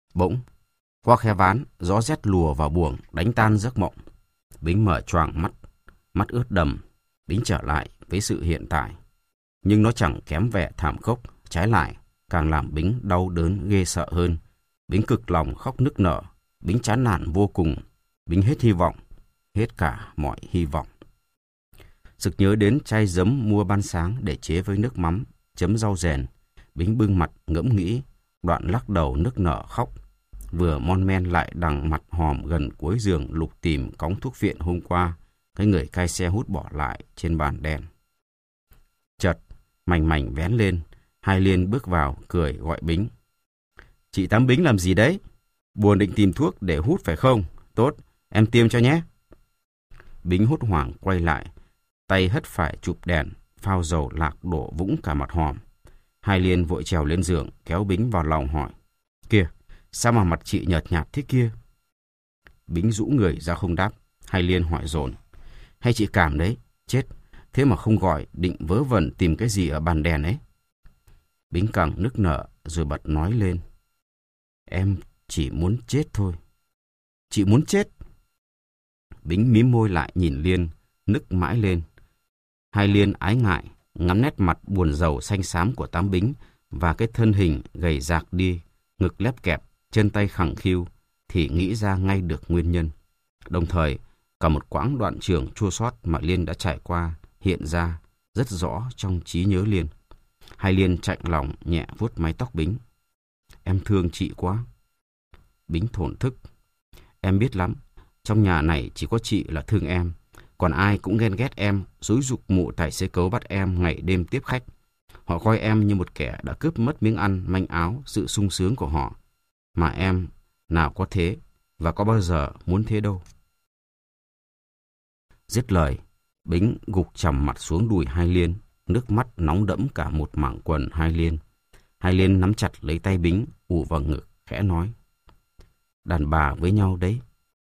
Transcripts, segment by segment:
Bỗng, qua khe ván, gió rét lùa vào buồng, đánh tan giấc mộng. Bính mở choàng mắt, mắt ướt đầm. Bính trở lại với sự hiện tại. Nhưng nó chẳng kém vẻ thảm khốc, trái lại, càng làm Bính đau đớn ghê sợ hơn. Bính cực lòng khóc nức nở, Bính chán nản vô cùng, Bính hết hy vọng, hết cả mọi hy vọng. Sực nhớ đến chai giấm mua ban sáng để chế với nước mắm, chấm rau rèn. Bính bưng mặt ngẫm nghĩ, đoạn lắc đầu nức nở khóc. Vừa mon men lại đằng mặt hòm gần cuối giường lục tìm cóng thuốc viện hôm qua, cái người cai xe hút bỏ lại trên bàn đèn. Chợt, mảnh mảnh vén lên, Hai Liên bước vào, cười gọi Bính. Chị Tám Bính làm gì đấy? Buồn định tìm thuốc để hút phải không? Tốt, em tiêm cho nhé. Bính hốt hoảng quay lại, tay hất phải chụp đèn, phao dầu lạc đổ vũng cả mặt hòm. Hai Liên vội trèo lên giường, kéo Bính vào lòng hỏi. Kìa, sao mà mặt chị nhợt nhạt thế kia? Bính rũ người ra không đáp. Hai Liên hỏi dồn. Hay chị cảm đấy? Chết, thế mà không gọi, định vớ vẩn tìm cái gì ở bàn đèn ấy? Bính càng nức nở rồi bật nói lên. Em chỉ muốn chết thôi. Chị muốn chết? Bính mím môi lại nhìn Liên, nức mãi lên. Hai Liên ái ngại, ngắm nét mặt buồn rầu xanh xám của Tám Bính và cái thân hình gầy rạc đi, ngực lép kẹp, chân tay khẳng khiu, thì nghĩ ra ngay được nguyên nhân. Đồng thời, cả một quãng đoạn trường chua xót mà Liên đã trải qua hiện ra rất rõ trong trí nhớ Liên. Hai Liên chạnh lòng nhẹ vuốt mái tóc Bính. Em thương chị quá. Bính thổn thức. Em biết lắm, trong nhà này chỉ có chị là thương em, còn ai cũng ghen ghét em, xúi giục mụ tài xế cấu bắt em ngày đêm tiếp khách. Họ coi em như một kẻ đã cướp mất miếng ăn, manh áo, sự sung sướng của họ. Mà em nào có thế, và có bao giờ muốn thế đâu. Dứt lời, Bính gục chằm mặt xuống đùi Hai Liên, nước mắt nóng đẫm cả một mảng quần Hai Liên. Hai Liên nắm chặt lấy tay Bính, ù vào ngực, khẽ nói. Đàn bà với nhau đấy.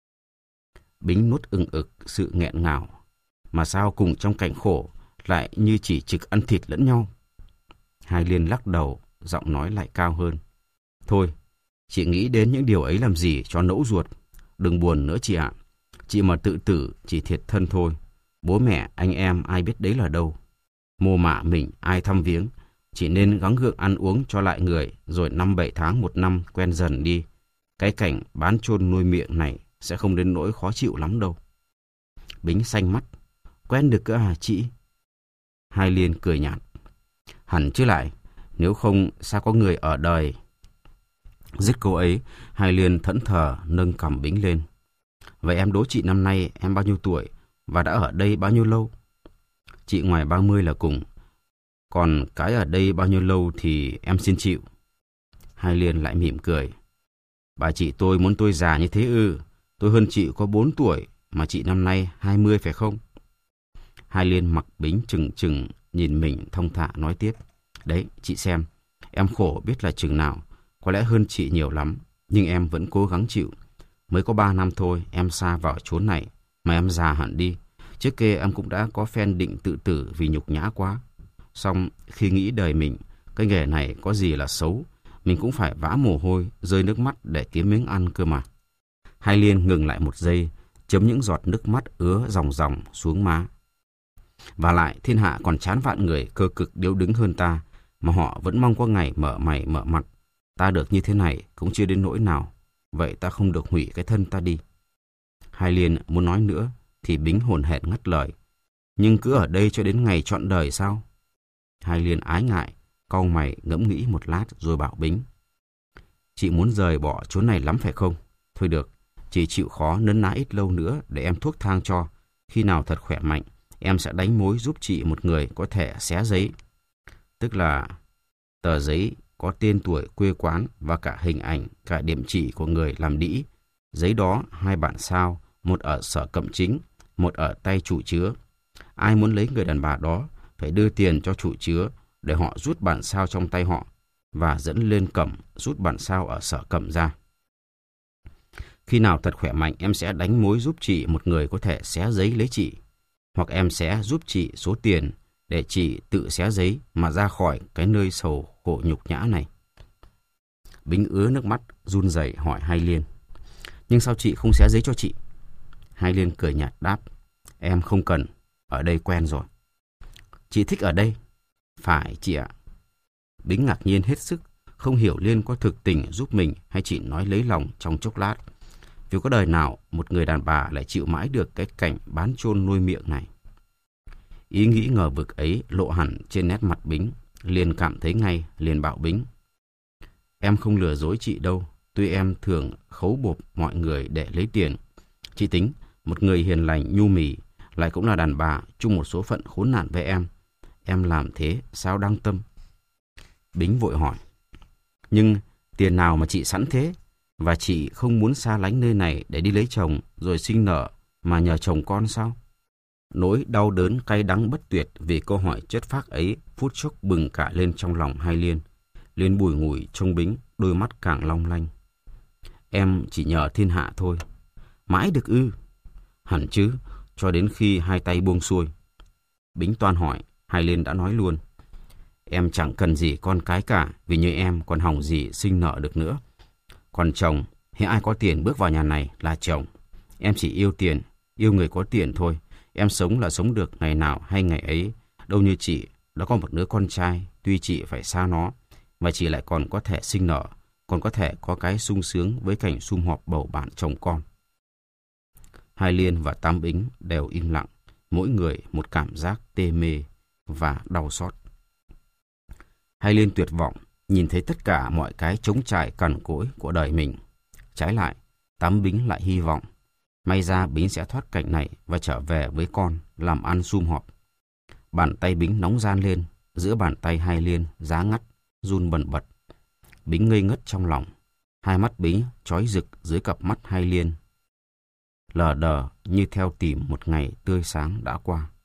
Bính nuốt ừng ực sự nghẹn ngào. Mà sao cùng trong cảnh khổ lại như chỉ trực ăn thịt lẫn nhau? Hai Liên lắc đầu, giọng nói lại cao hơn. Thôi, chị nghĩ đến những điều ấy làm gì cho nẫu ruột. Đừng buồn nữa chị ạ. Chị mà tự tử chỉ thiệt thân thôi. Bố mẹ, anh em ai biết đấy là đâu. Mồ mả mình ai thăm viếng. Chị nên gắng gượng ăn uống cho lại người, rồi 5-7 tháng 1 năm quen dần đi. Cái cảnh bán chôn nuôi miệng này sẽ không đến nỗi khó chịu lắm đâu. Bính xanh mắt. Quen được cơ à chị? Hai Liên cười nhạt. Hẳn chứ lại, nếu không sao có người ở đời. Dứt câu ấy, Hai Liên thẫn thờ nâng cằm Bính lên. Vậy em đố chị năm nay em bao nhiêu tuổi và đã ở đây bao nhiêu lâu? Chị ngoài 30 là cùng. Còn cái ở đây bao nhiêu lâu thì em xin chịu. Hai Liên lại mỉm cười. Bà chị tôi muốn tôi già như thế ư? Tôi hơn chị có 4 tuổi mà chị năm nay 20 phải không? Hai Liên mặc Bính chừng chừng nhìn mình thong thả nói tiếp. Đấy, chị xem, em khổ biết là chừng nào, có lẽ hơn chị nhiều lắm, nhưng em vẫn cố gắng chịu. Mới có 3 năm thôi, em xa vào chốn này, mà em già hẳn đi. Trước kia em cũng đã có phen định tự tử vì nhục nhã quá. Xong khi nghĩ đời mình, cái nghề này có gì là xấu, mình cũng phải vã mồ hôi, rơi nước mắt để kiếm miếng ăn cơ mà. Hai Liên ngừng lại một giây, chấm những giọt nước mắt ứa ròng ròng xuống má. Và lại thiên hạ còn chán vạn người cơ cực điếu đứng hơn ta, mà họ vẫn mong có ngày mở mày mở mặt. Ta được như thế này cũng chưa đến nỗi nào, vậy ta không được hủy cái thân ta đi. Hai Liên muốn nói nữa thì Bính hồn hển ngắt lời. Nhưng cứ ở đây cho đến ngày trọn đời sao? Hai Liên ái ngại, cau mày ngẫm nghĩ một lát rồi bảo Bính. Chị muốn rời bỏ chốn này lắm phải không? Thôi được, chị chịu khó nấn ná ít lâu nữa để em thuốc thang cho. Khi nào thật khỏe mạnh, em sẽ đánh mối giúp chị một người có thể xé giấy. Tức là tờ giấy có tên tuổi quê quán và cả hình ảnh, cả điểm chỉ của người làm đĩ. Giấy đó 2 bản sao, một ở sở cậm chính, một ở tay chủ chứa. Ai muốn lấy người đàn bà đó phải đưa tiền cho chủ chứa để họ rút bản sao trong tay họ và dẫn lên cẩm rút bản sao ở sở cẩm ra. Khi nào thật khỏe mạnh, em sẽ đánh mối giúp chị một người có thể xé giấy lấy chị. Hoặc em sẽ giúp chị số tiền để chị tự xé giấy mà ra khỏi cái nơi sầu khổ nhục nhã này. Bính ứa nước mắt, run rẩy hỏi Hai Liên. Nhưng sao chị không xé giấy cho chị? Hai Liên cười nhạt đáp. Em không cần, ở đây quen rồi. Chị thích ở đây? Phải chị ạ. Bính ngạc nhiên hết sức, không hiểu Liên có thực tình giúp mình hay chỉ nói lấy lòng trong chốc lát. Vì có đời nào một người đàn bà lại chịu mãi được cái cảnh bán chôn nuôi miệng này. Ý nghĩ ngờ vực ấy lộ hẳn trên nét mặt Bính. Liên cảm thấy ngay, liền bảo Bính. Em không lừa dối chị đâu, tuy em thường khấu bộp mọi người để lấy tiền. Chị tính, một người hiền lành nhu mì, lại cũng là đàn bà, chung một số phận khốn nạn với em làm thế sao đáng tâm? Bính vội hỏi. Nhưng tiền nào mà chị sẵn thế? Và chị không muốn xa lánh nơi này để đi lấy chồng rồi sinh nở mà nhờ chồng con sao? Nỗi đau đớn cay đắng bất tuyệt vì câu hỏi chất phác ấy phút chốc bừng cả lên trong lòng Hai Liên. Liên bùi ngùi trông Bính, đôi mắt càng long lanh. Em chỉ nhờ thiên hạ thôi. Mãi được ư? Hẳn chứ, cho đến khi hai tay buông xuôi. Bính toan hỏi, Hai Liên đã nói luôn. Em chẳng cần gì con cái cả, vì như em còn hỏng gì sinh nợ được nữa. Còn chồng, hễ ai có tiền bước vào nhà này là chồng. Em chỉ yêu tiền, yêu người có tiền thôi. Em sống là sống được ngày nào hay ngày ấy. Đâu như chị, đã có một đứa con trai, tuy chị phải xa nó, và chị lại còn có thể sinh nở, còn có thể có cái sung sướng với cảnh sum họp bầu bạn chồng con. Hai Liên và Tám Bính đều im lặng, mỗi người một cảm giác tê mê và đau xót. Hai Liên tuyệt vọng, nhìn thấy tất cả mọi cái trống trải cằn cỗi của đời mình. Trái lại, Tám Bính lại hy vọng, may ra Bính sẽ thoát cảnh này và trở về với con, làm ăn sum họp. Bàn tay Bính nóng ran lên, giữa bàn tay Hai Liên giá ngắt, run bần bật. Bính ngây ngất trong lòng, hai mắt Bính chói rực dưới cặp mắt Hai Liên, lờ đờ như theo tìm một ngày tươi sáng đã qua.